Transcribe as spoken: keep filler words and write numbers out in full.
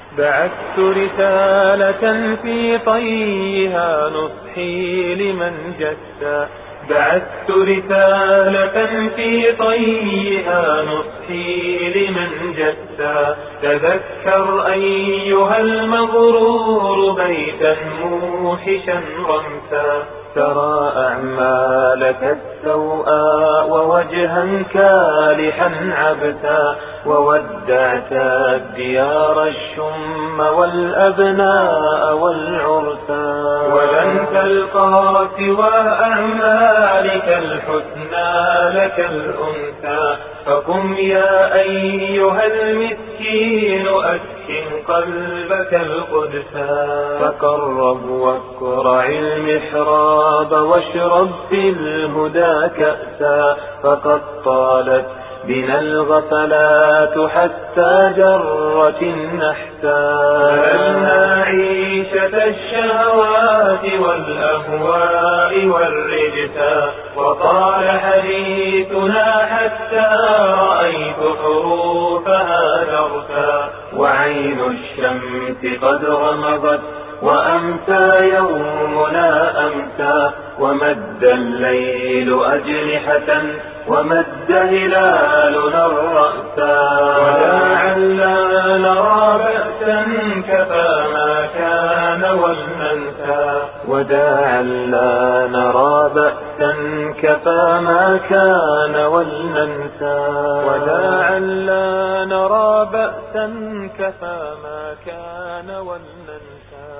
بعثت رسالة في طيها نصحي لمن جسا بعثت رسالة في طيها نصحي لمن جسا تذكر أيها المغرور بيتا موحشا رمسا ترى أعمالك السوءا ووجها كالحا عبثا وودعت الديار الشم والأبناء والعرسا ولن تلقى سوى أعمالك الحسنى لك الأنثى فقم يا أيها المسكين أسكن قلبك القدسا فقرب واقرع المحراب واشرب في الهدى كأسا فقد طالت بنا الغفلات حتى جرت النحسا مللنا عيشة الشهوات والأهواء والرجسا وطال حديثنا حتى رأيت حروفها درسا وعين الشمس قد رمضت وأمسى يومنا أمسى ومد الليل أجنحة ومد هلالنا الرأسا ولعلنا نرى بأسا كفى ما كان ولننسى وداعا لا نرى بأسا كفى ما كان ولننسى وداعا لا نرى بأسا كفى ما كان ولننسى